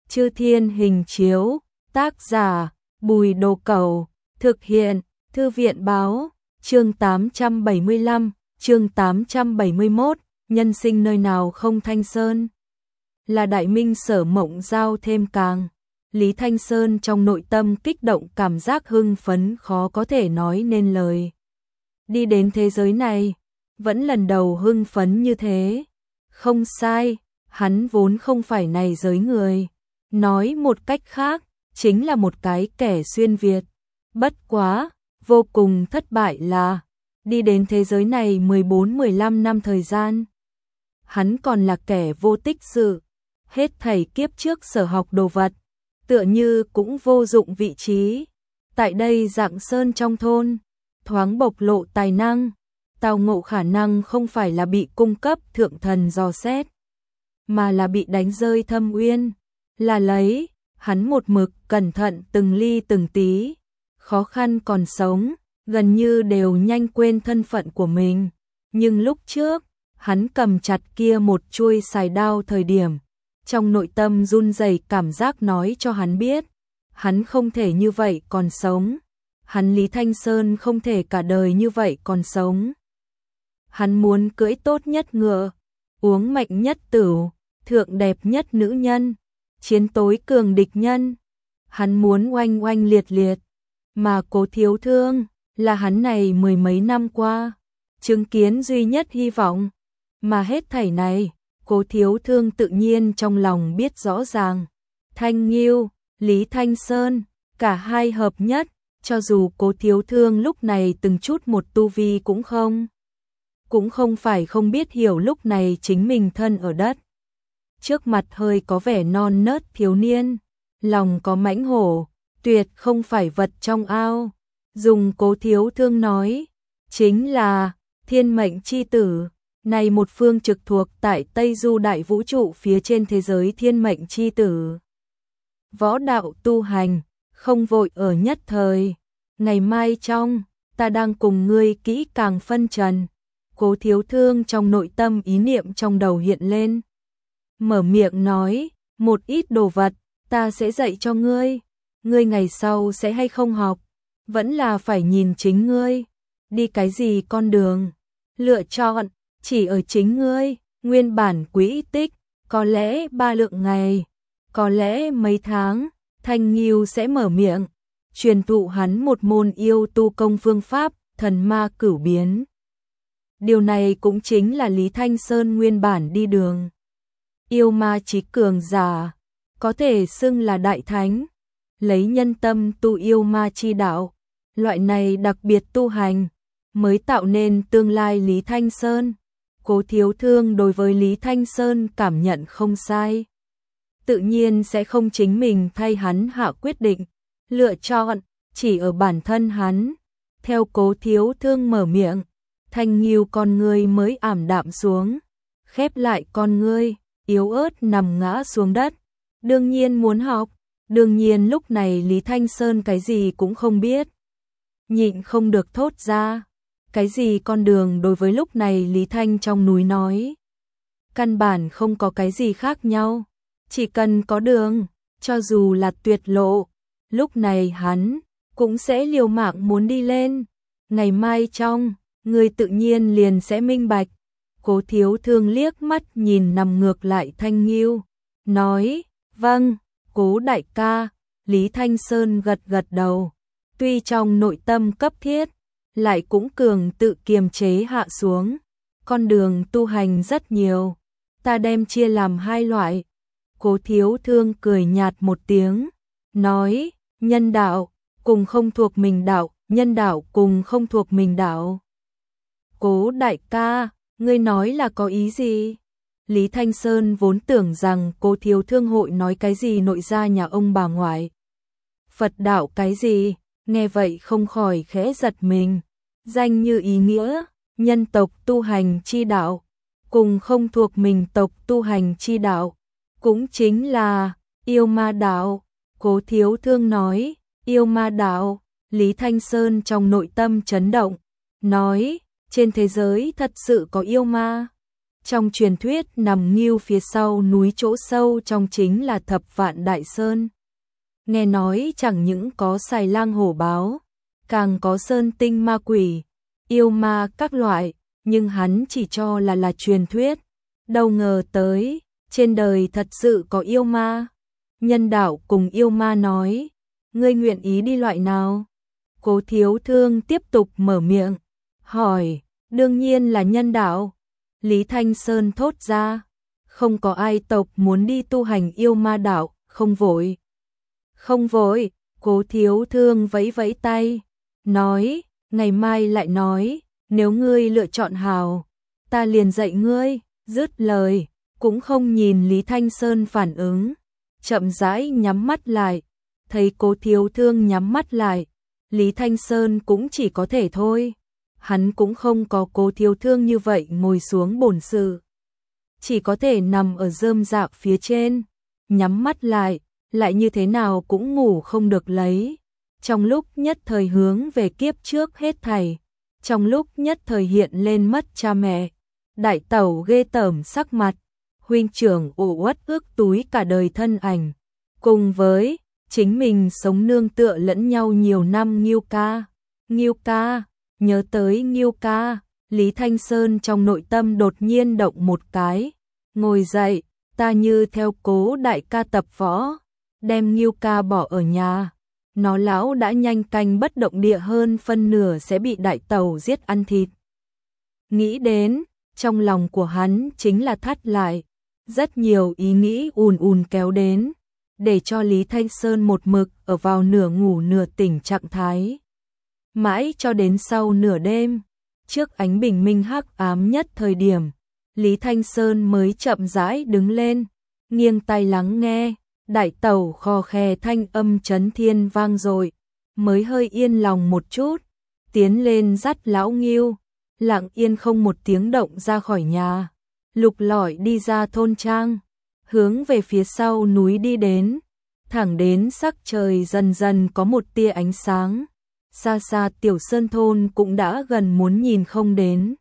Chư Thiên Hình Chiếu, tác giả, Bùi Đồ Cẩu, thực hiện, Thư viện báo, chương 875, chương 871, nhân sinh nơi nào không Thanh Sơn. Là Đại Minh Sở Mộng Giao thêm càng. Lý Thanh Sơn trong nội tâm kích động, cảm giác hưng phấn khó có thể nói nên lời. Đi đến thế giới này, vẫn lần đầu hưng phấn như thế. Không sai, hắn vốn không phải này giới người. Nói một cách khác, chính là một cái kẻ xuyên Việt. Bất quá, vô cùng thất bại là, đi đến thế giới này 14-15 năm thời gian. Hắn còn là kẻ vô tích sự, hết thảy kiếp trước sở học đồ vật, tựa như cũng vô dụng vị trí. Tại đây Dạng Sơn trong thôn, thoáng bộc lộ tài năng, tào ngộ khả năng không phải là bị cung cấp thượng thần dò xét, mà là bị đánh rơi thâm uyên, là lấy, hắn một mực cẩn thận từng ly từng tí, khó khăn còn sống, gần như đều nhanh quên thân phận của mình. Nhưng lúc trước, hắn cầm chặt kia một chuôi xài đao thời điểm, trong nội tâm run rẩy cảm giác nói cho hắn biết, hắn không thể như vậy còn sống. Hắn Lý Thanh Sơn không thể cả đời như vậy còn sống. Hắn muốn cưỡi tốt nhất ngựa, uống mạnh nhất tửu, thượng đẹp nhất nữ nhân, chiến tối cường địch nhân. Hắn muốn oanh oanh liệt liệt, mà Cố Thiếu Thương là hắn này mười mấy năm qua chứng kiến duy nhất hy vọng. Mà hết thảy này, Cố Thiếu Thương tự nhiên trong lòng biết rõ ràng. Thanh Nghiêu, Lý Thanh Sơn, cả hai hợp nhất, cho dù Cố Thiếu Thương lúc này từng chút một tu vi cũng không phải không biết hiểu lúc này chính mình thân ở đất. Trước mặt hơi có vẻ non nớt thiếu niên, lòng có mãnh hổ, tuyệt không phải vật trong ao. Dùng Cố Thiếu Thương nói, chính là thiên mệnh chi tử, này một phương trực thuộc tại Tây Du đại vũ trụ phía trên thế giới thiên mệnh chi tử. Võ đạo tu hành, không vội ở nhất thời, ngày mai trong, ta đang cùng ngươi kỹ càng phân trần. Cố Thiếu Thương trong nội tâm ý niệm trong đầu hiện lên. Mở miệng nói, một ít đồ vật, ta sẽ dạy cho ngươi. Ngươi ngày sau sẽ hay không học, vẫn là phải nhìn chính ngươi. Đi cái gì con đường, lựa chọn, chỉ ở chính ngươi. Nguyên bản quỹ tích, có lẽ 3 lượng ngày, có lẽ mấy tháng, Thanh Nghiêu sẽ mở miệng, truyền thụ hắn một môn yêu tu công phương pháp, thần ma cửu biến. Điều này cũng chính là Lý Thanh Sơn nguyên bản đi đường. Yêu ma chí cường giả, có thể xưng là đại thánh, lấy nhân tâm tu yêu ma chi đạo, loại này đặc biệt tu hành, mới tạo nên tương lai Lý Thanh Sơn. Cố Thiếu Thương đối với Lý Thanh Sơn cảm nhận không sai, tự nhiên sẽ không chính mình thay hắn hạ quyết định, lựa chọn, chỉ ở bản thân hắn. Theo Cố Thiếu Thương mở miệng, Thanh Nghiêu con ngươi mới ảm đạm xuống, khép lại con ngươi, yếu ớt nằm ngã xuống đất. Đương nhiên muốn học, đương nhiên lúc này Lý Thanh Sơn cái gì cũng không biết. Nhịn không được thốt ra, cái gì con đường đối với lúc này Lý Thanh trong núi nói. Căn bản không có cái gì khác nhau, chỉ cần có đường, cho dù là tuyệt lộ, lúc này hắn cũng sẽ liều mạng muốn đi lên. Ngày mai trong, người tự nhiên liền sẽ minh bạch. Cố Thiếu Thương liếc mắt nhìn nằm ngược lại Thanh Nghiêu, nói, vâng, Cố đại ca. Lý Thanh Sơn gật gật đầu, tuy trong nội tâm cấp thiết, lại cũng cường tự kiềm chế hạ xuống. Con đường tu hành rất nhiều, ta đem chia làm 2 loại. Cố Thiếu Thương cười nhạt một tiếng, nói, nhân đạo, cùng không thuộc mình đạo, nhân đạo cùng không thuộc mình đạo. Cố đại ca, ngươi nói là có ý gì? Lý Thanh Sơn vốn tưởng rằng Cố Thiếu Thương hội nói cái gì nội gia nhà ông bà ngoại. Phật đạo cái gì, nghe vậy không khỏi khẽ giật mình. Danh như ý nghĩa, nhân tộc tu hành chi đạo, cùng không thuộc mình tộc tu hành chi đạo, cũng chính là yêu ma đạo. Cố Thiếu Thương nói, yêu ma đạo. Lý Thanh Sơn trong nội tâm chấn động, nói, trên thế giới thật sự có yêu ma. Trong truyền thuyết nằm nghiêu phía sau núi chỗ sâu trong chính là Thập Vạn Đại Sơn. Nghe nói chẳng những có xài lang hổ báo, càng có sơn tinh ma quỷ, yêu ma các loại, nhưng hắn chỉ cho là truyền thuyết. Đâu ngờ tới, trên đời thật sự có yêu ma. Nhân đạo cùng yêu ma nói, ngươi nguyện ý đi loại nào? Cố Thiếu Thương tiếp tục mở miệng, hỏi, đương nhiên là nhân đạo. Lý Thanh Sơn thốt ra, không có ai tộc muốn đi tu hành yêu ma đạo, không vội. Không vội, Cố Thiếu Thương vẫy vẫy tay, nói, ngày mai lại nói, nếu ngươi lựa chọn hào, ta liền dạy ngươi. Dứt lời, cũng không nhìn Lý Thanh Sơn phản ứng, chậm rãi nhắm mắt lại, thấy Cố Thiếu Thương nhắm mắt lại, Lý Thanh Sơn cũng chỉ có thể thôi. Hắn cũng không có Cố Thiếu Thương như vậy ngồi xuống bổn sự, chỉ có thể nằm ở rơm rạ phía trên, nhắm mắt lại như thế nào cũng ngủ không được lấy. Trong lúc nhất thời hướng về kiếp trước hết thảy, trong lúc nhất thời hiện lên mất cha mẹ, đại tẩu ghê tởm sắc mặt, huynh trưởng ủ uất ước túi cả đời thân ảnh, cùng với chính mình sống nương tựa lẫn nhau nhiều năm. Nghiêu ca, nhớ tới Nghiêu ca, Lý Thanh Sơn trong nội tâm đột nhiên động một cái, ngồi dậy, ta như theo Cố đại ca tập võ, đem Nghiêu ca bỏ ở nhà, nó lão đã nhanh canh bất động địa hơn phân nửa sẽ bị đại tẩu giết ăn thịt. Nghĩ đến, trong lòng của hắn chính là thắt lại, rất nhiều ý nghĩ ùn ùn kéo đến, để cho Lý Thanh Sơn một mực ở vào nửa ngủ nửa tỉnh trạng thái. Mãi cho đến sau nửa đêm, trước ánh bình minh hắc ám nhất thời điểm, Lý Thanh Sơn mới chậm rãi đứng lên, nghiêng tai lắng nghe, đại tẩu khò khè thanh âm chấn thiên vang dội, mới hơi yên lòng một chút, tiến lên dắt lão Nghiêu, lặng yên không một tiếng động ra khỏi nhà, lục lọi đi ra thôn trang, hướng về phía sau núi đi đến, thẳng đến sắc trời dần dần có một tia ánh sáng, xa xa tiểu sơn thôn cũng đã gần muốn nhìn không đến.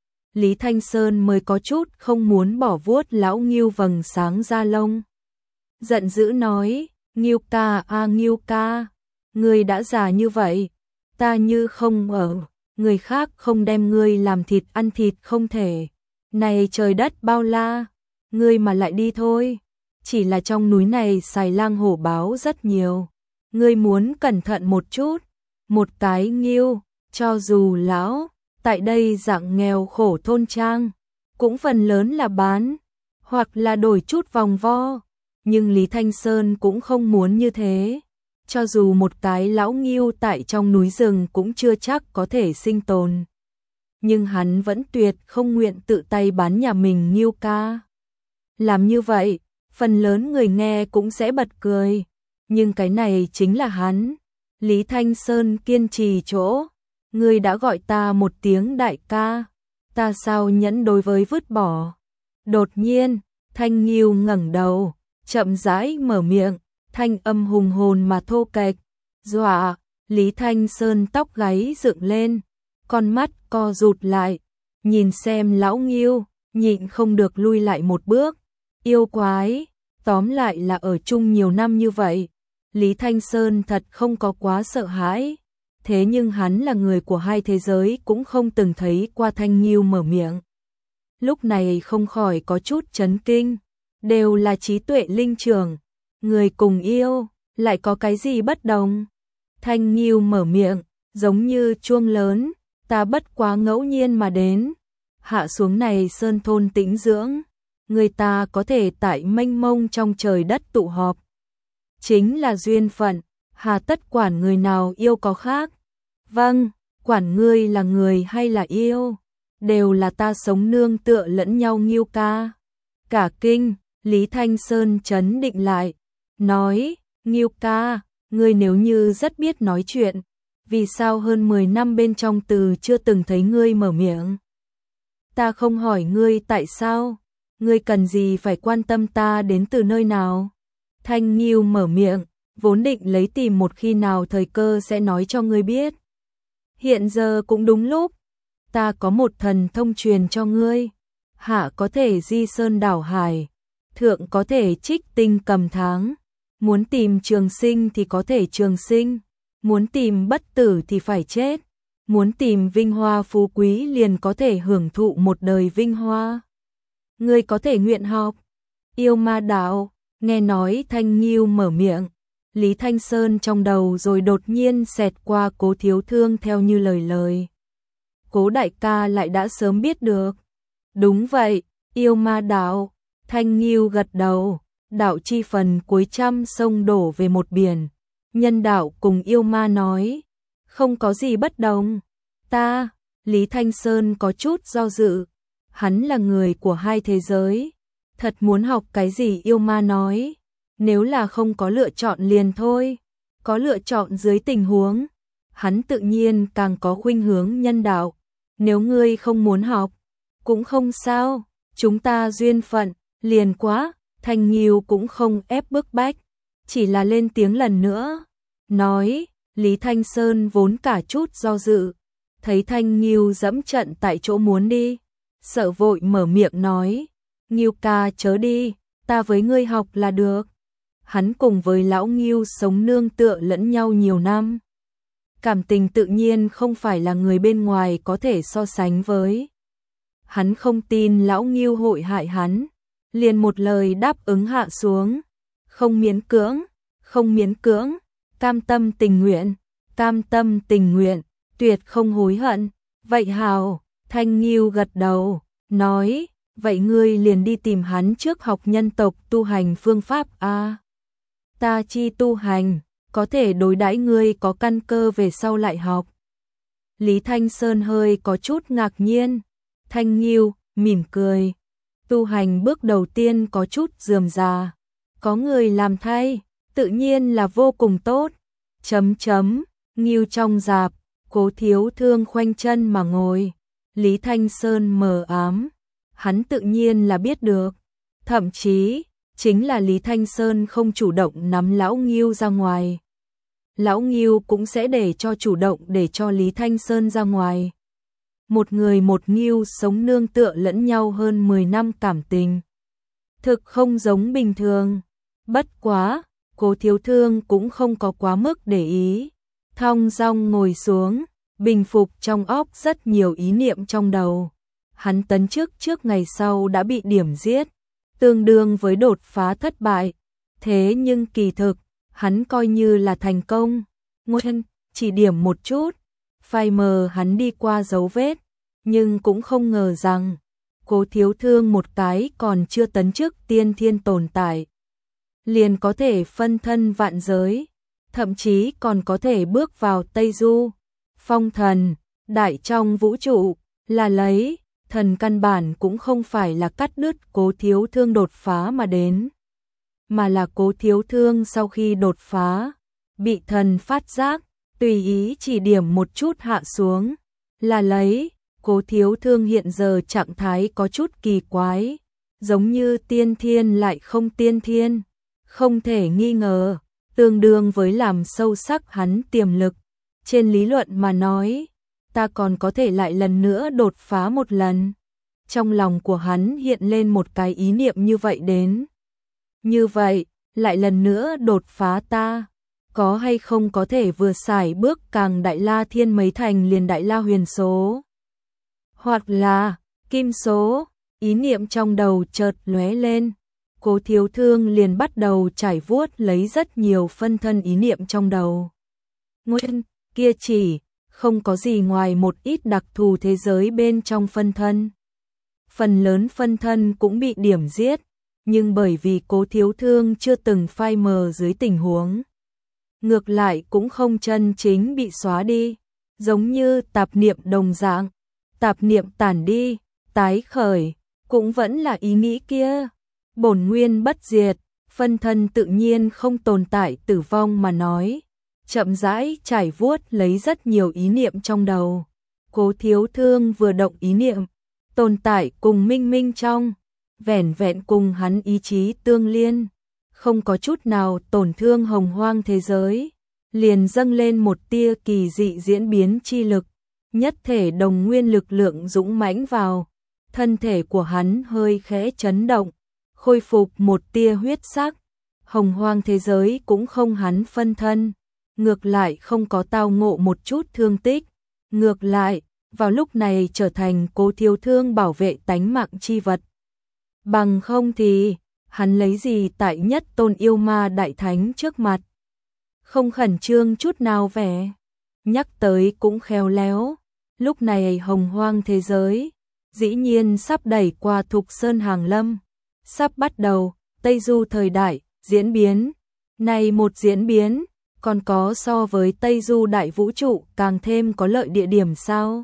Lý Thanh Sơn mới có chút không muốn bỏ vuốt lão Nghiêu vầng sáng da lông. Giận dữ nói, Nghiêu ca a Nghiêu ca, ngươi đã già như vậy, ta như không ở, người khác không đem ngươi làm thịt ăn thịt không thể. Này trời đất bao la, ngươi mà lại đi thôi. Chỉ là trong núi này xài lang hổ báo rất nhiều, ngươi muốn cẩn thận một chút. Một cái Nghiêu, cho dù lão tại đây dạng nghèo khổ thôn trang, cũng phần lớn là bán, hoặc là đổi chút vòng vo, nhưng Lý Thanh Sơn cũng không muốn như thế. Cho dù một cái lão Nghiêu tại trong núi rừng cũng chưa chắc có thể sinh tồn, nhưng hắn vẫn tuyệt không nguyện tự tay bán nhà mình Nghiêu ca. Làm như vậy, phần lớn người nghe cũng sẽ bật cười, nhưng cái này chính là hắn. Lý Thanh Sơn kiên trì chỗ, ngươi đã gọi ta một tiếng đại ca, ta sao nhẫn đối với vứt bỏ. Đột nhiên, Thanh Nghiêu ngẩng đầu, chậm rãi mở miệng, thanh âm hùng hồn mà thô kệch, dọa Lý Thanh Sơn tóc gáy dựng lên, con mắt co rụt lại, nhìn xem lão Nghiêu, nhịn không được lui lại một bước. Yêu quái, tóm lại là ở chung nhiều năm như vậy, Lý Thanh Sơn thật không có quá sợ hãi, thế nhưng hắn là người của hai thế giới cũng không từng thấy qua Thanh Nghiêu mở miệng. Lúc này không khỏi có chút chấn kinh, đều là trí tuệ linh trưởng, người cùng yêu, lại có cái gì bất đồng? Thanh Nghiêu mở miệng, giống như chuông lớn, ta bất quá ngẫu nhiên mà đến, hạ xuống này sơn thôn tĩnh dưỡng, người ta có thể tại mênh mông trong trời đất tụ họp. Chính là duyên phận, hà tất quản người nào yêu có khác. Vâng, quản ngươi là người hay là yêu, đều là ta sống nương tựa lẫn nhau Nghiêu ca. Cả kinh, Lý Thanh Sơn trấn định lại, nói, Nghiêu ca, ngươi nếu như rất biết nói chuyện, vì sao hơn 10 năm bên trong từ chưa từng thấy ngươi mở miệng? Ta không hỏi ngươi tại sao, ngươi cần gì phải quan tâm ta đến từ nơi nào? Thanh Nghiêu mở miệng, vốn định lấy tìm một khi nào thời cơ sẽ nói cho ngươi biết. Hiện giờ cũng đúng lúc, ta có một thần thông truyền cho ngươi. hạ có thể di sơn đảo hải, thượng có thể trích tinh cầm tháng, muốn tìm trường sinh thì có thể trường sinh, muốn tìm bất tử thì phải chết, muốn tìm vinh hoa phú quý liền có thể hưởng thụ một đời vinh hoa. Ngươi có thể nguyện học yêu ma đạo. Nghe nói Thanh Nghiêu mở miệng, Lý Thanh Sơn trong đầu rồi đột nhiên xẹt qua Cố Thiếu Thương theo như lời. Cố đại ca lại đã sớm biết được. Đúng vậy, yêu ma đạo. Thanh Nghiêu gật đầu, đạo chi phần cuối trăm sông đổ về một biển. Nhân đạo cùng yêu ma nói, không có gì bất đồng. Ta, Lý Thanh Sơn có chút do dự, hắn là người của hai thế giới. Thật muốn học cái gì yêu ma nói, nếu là không có lựa chọn liền thôi, có lựa chọn dưới tình huống, hắn tự nhiên càng có khuynh hướng nhân đạo. Nếu ngươi không muốn học, cũng không sao, chúng ta duyên phận, liền quá. Thanh Nghiêu cũng không ép bức bách, chỉ là lên tiếng lần nữa, nói. Lý Thanh Sơn vốn cả chút do dự, thấy Thanh Nghiêu dẫm trận tại chỗ muốn đi, sợ vội mở miệng nói, Nghiêu ca chớ đi, ta với ngươi học là được. Hắn cùng với lão Nghiêu sống nương tựa lẫn nhau nhiều năm, cảm tình tự nhiên không phải là người bên ngoài có thể so sánh với. Hắn không tin lão Nghiêu hội hại hắn, liền một lời đáp ứng hạ xuống, không miễn cưỡng, cam tâm tình nguyện, tuyệt không hối hận. Vậy hào, Thanh Nghiêu gật đầu, nói, vậy ngươi liền đi tìm hắn trước học nhân tộc tu hành phương pháp a. Ta chi tu hành, có thể đối đãi ngươi có căn cơ về sau lại học. Lý Thanh Sơn hơi có chút ngạc nhiên, Thanh Nghiêu mỉm cười, tu hành bước đầu tiên có chút rườm rà, có người làm thay, tự nhiên là vô cùng tốt. Nghiêu trong rạp, Cố Thiếu Thương khoanh chân mà ngồi, Lý Thanh Sơn mờ ám, hắn tự nhiên là biết được, thậm chí chính là Lý Thanh Sơn không chủ động nắm lão Nghiêu ra ngoài, lão Nghiêu cũng sẽ để cho chủ động để cho Lý Thanh Sơn ra ngoài. Một người một Nghiêu sống nương tựa lẫn nhau hơn 10 năm cảm tình, thực không giống bình thường. Bất quá, Cố Thiếu Thương cũng không có quá mức để ý, thong dong ngồi xuống, bình phục trong óc rất nhiều ý niệm trong đầu. Hắn tấn chức trước ngày sau đã bị điểm giết, tương đương với đột phá thất bại. Thế nhưng kỳ thực, hắn coi như là thành công. Nguyên chỉ điểm một chút, phai mờ hắn đi qua dấu vết, nhưng cũng không ngờ rằng Cố Thiếu Thương một cái còn chưa tấn chức tiên thiên tồn tại, liền có thể phân thân vạn giới, thậm chí còn có thể bước vào Tây Du, phong thần, đại trong vũ trụ, là lấy, thần căn bản cũng không phải là cắt đứt Cố Thiếu Thương đột phá mà đến, mà là Cố Thiếu Thương sau khi đột phá, bị thần phát giác, tùy ý chỉ điểm một chút hạ xuống, là lấy, Cố Thiếu Thương hiện giờ trạng thái có chút kỳ quái, giống như tiên thiên lại không tiên thiên, không thể nghi ngờ, tương đương với làm sâu sắc hắn tiềm lực. Trên lý luận mà nói, ta còn có thể lại lần nữa đột phá một lần. Trong lòng của hắn hiện lên một cái ý niệm như vậy đến. Như vậy, lại lần nữa đột phá ta, có hay không có thể vừa xài bước càng đại la thiên mấy thành liền đại la huyền số, hoặc là kim số. Ý niệm trong đầu chợt lóe lên, Cố Thiếu Thương liền bắt đầu trải vuốt lấy rất nhiều phân thân ý niệm trong đầu. Nguyên kia chỉ không có gì ngoài một ít đặc thù thế giới bên trong phân thân. Phần lớn phân thân cũng bị điểm giết, nhưng bởi vì Cố Thiếu Thương chưa từng phai mờ dưới tình huống, ngược lại cũng không chân chính bị xóa đi, giống như tạp niệm đồng dạng, tạp niệm tản đi, tái khởi, cũng vẫn là ý nghĩ kia, bổn nguyên bất diệt, phân thân tự nhiên không tồn tại tử vong mà nói, chậm rãi trải vuốt lấy rất nhiều ý niệm trong đầu. Cố Thiếu Thương vừa động ý niệm, tồn tại cùng minh minh trong, vẻn vẹn cùng hắn ý chí tương liên, không có chút nào tổn thương hồng hoang thế giới, liền dâng lên một tia kỳ dị diễn biến chi lực, nhất thể đồng nguyên lực lượng dũng mãnh vào, thân thể của hắn hơi khẽ chấn động, khôi phục một tia huyết sắc. Hồng hoang thế giới cũng không hắn phân thân, ngược lại không có tao ngộ một chút thương tích, ngược lại, vào lúc này trở thành Cố Thiếu Thương bảo vệ tánh mạng chi vật. Bằng không thì, hắn lấy gì tại Nhất Tôn Yêu Ma Đại Thánh trước mặt. Không khẩn trương chút nào vẻ, nhắc tới cũng khéo léo, lúc này hồng hoang thế giới, dĩ nhiên sắp đẩy qua Thục Sơn Hàng Lâm, sắp bắt đầu, Tây Du thời đại, diễn biến. Này một diễn biến, còn có so với Tây Du đại vũ trụ càng thêm có lợi địa điểm sao?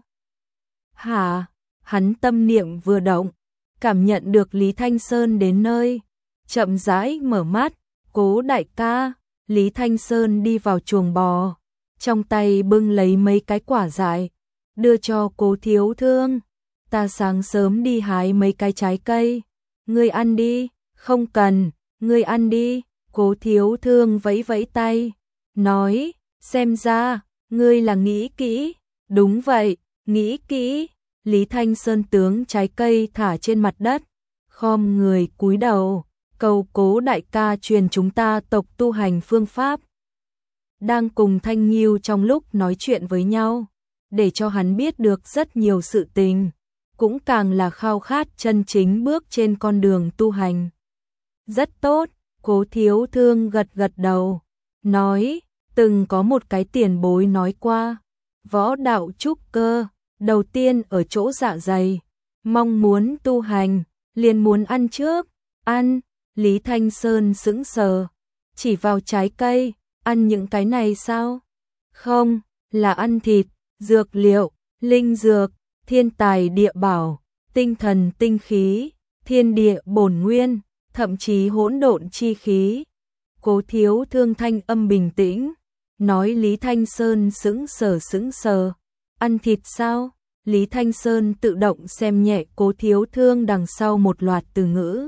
Hả? Hắn tâm niệm vừa động, cảm nhận được Lý Thanh Sơn đến nơi, chậm rãi mở mắt, Cố đại ca. Lý Thanh Sơn đi vào chuồng bò, trong tay bưng lấy mấy cái quả dại, đưa cho Cố Thiếu Thương. Ta sáng sớm đi hái mấy cái trái cây, ngươi ăn đi. Không cần, ngươi ăn đi. Cố Thiếu Thương vẫy vẫy tay, nói, xem ra, ngươi là nghĩ kỹ. Đúng vậy, nghĩ kỹ. Lý Thanh Sơn tướng trái cây thả trên mặt đất, khom người cúi đầu, cầu Cố đại ca truyền chúng ta tộc tu hành phương pháp. Đang cùng Thanh Nghiêu trong lúc nói chuyện với nhau, để cho hắn biết được rất nhiều sự tình, cũng càng là khao khát chân chính bước trên con đường tu hành. Rất tốt, Cố Thiếu Thương gật gật đầu, nói, từng có một cái tiền bối nói qua, võ đạo trúc cơ, đầu tiên ở chỗ dạ dày, mong muốn tu hành, liền muốn ăn trước, ăn. Lý Thanh Sơn sững sờ, chỉ vào trái cây, ăn những cái này sao? Không, là ăn thịt, dược liệu, linh dược, thiên tài địa bảo, tinh thần tinh khí, thiên địa bổn nguyên, thậm chí hỗn độn chi khí. Cố Thiếu Thương thanh âm bình tĩnh, nói Lý Thanh Sơn sững sờ, ăn thịt sao? Lý Thanh Sơn tự động xem nhẹ Cố Thiếu Thương đằng sau một loạt từ ngữ.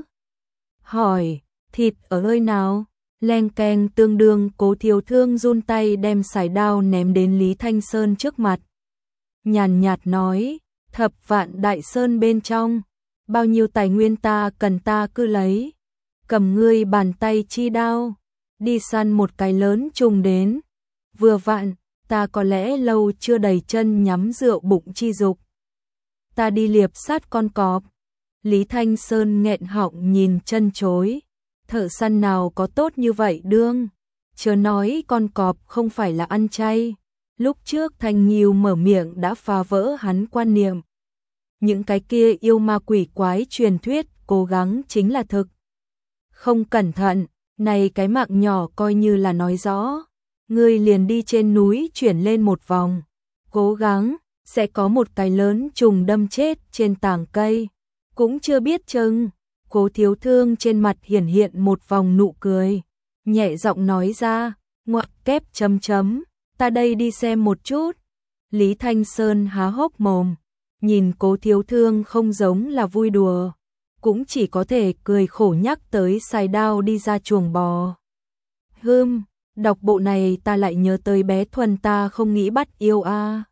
Hỏi, thịt ở nơi nào? Leng keng tương đương. Cố Thiếu Thương run tay đem sải đao ném đến Lý Thanh Sơn trước mặt. Nhàn nhạt nói, thập vạn đại sơn bên trong, bao nhiêu tài nguyên ta cần ta cứ lấy. Cầm ngươi bàn tay chi đao, đi săn một cái lớn trùng đến. Vừa vặn, ta có lẽ lâu chưa đầy chân nhắm rượu bụng chi dục. Ta đi liệp sát con cọp. Lý Thanh Sơn nghẹn họng nhìn chân chối, thợ săn nào có tốt như vậy đương, chớ nói con cọp không phải là ăn chay. Lúc trước Thanh Nghiêu mở miệng đã phá vỡ hắn quan niệm. Những cái kia yêu ma quỷ quái truyền thuyết cố gắng chính là thực. Không cẩn thận, này cái mạng nhỏ coi như là nói rõ, ngươi liền đi trên núi chuyển lên một vòng, cố gắng, sẽ có một cái lớn trùng đâm chết trên tảng cây. Cũng chưa biết chừng. Cố Thiếu Thương trên mặt hiển hiện một vòng nụ cười, nhẹ giọng nói ra, ngoặc kép chấm chấm, ta đây đi xem một chút. Lý Thanh Sơn há hốc mồm, nhìn Cố Thiếu Thương không giống là vui đùa, cũng chỉ có thể cười khổ nhắc tới xài đao đi ra chuồng bò. Đọc bộ này ta lại nhớ tới bé Thuần ta không nghĩ bắt yêu a.